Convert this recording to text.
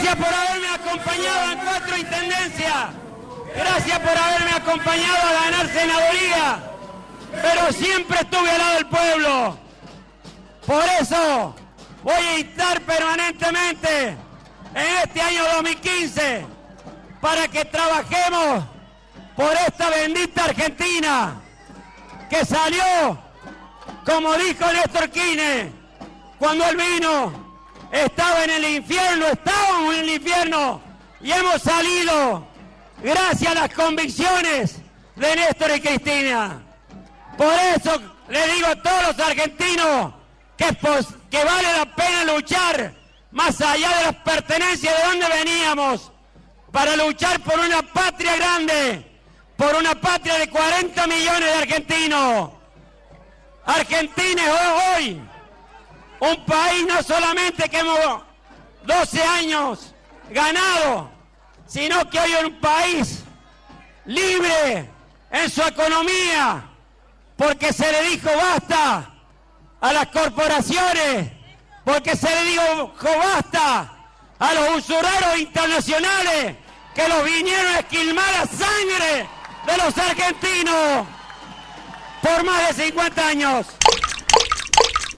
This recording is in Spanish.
Gracias por haberme acompañado en 4 intendencias. Gracias por haberme acompañado a ganar senaduría. Pero siempre estuve al lado del pueblo. Por eso voy a instar permanentemente en este año 2015 para que trabajemos por esta bendita Argentina que salió, como dijo Néstor Kirchner, cuando él vino, estaba en el infierno, estábamos en el infierno y hemos salido gracias a las convicciones de Néstor y Cristina. Por eso le digo a todos los argentinos que vale la pena luchar más allá de las pertenencias de donde veníamos, para luchar por una patria grande, por una patria de 40 millones de argentinos. Argentina es hoy un país no solamente que hemos 12 años ganado, sino que hoy es un país libre en su economía, porque se le dijo basta a las corporaciones, porque se le dijo basta a los usureros internacionales que los vinieron a esquilmar la sangre de los argentinos por más de 50 años.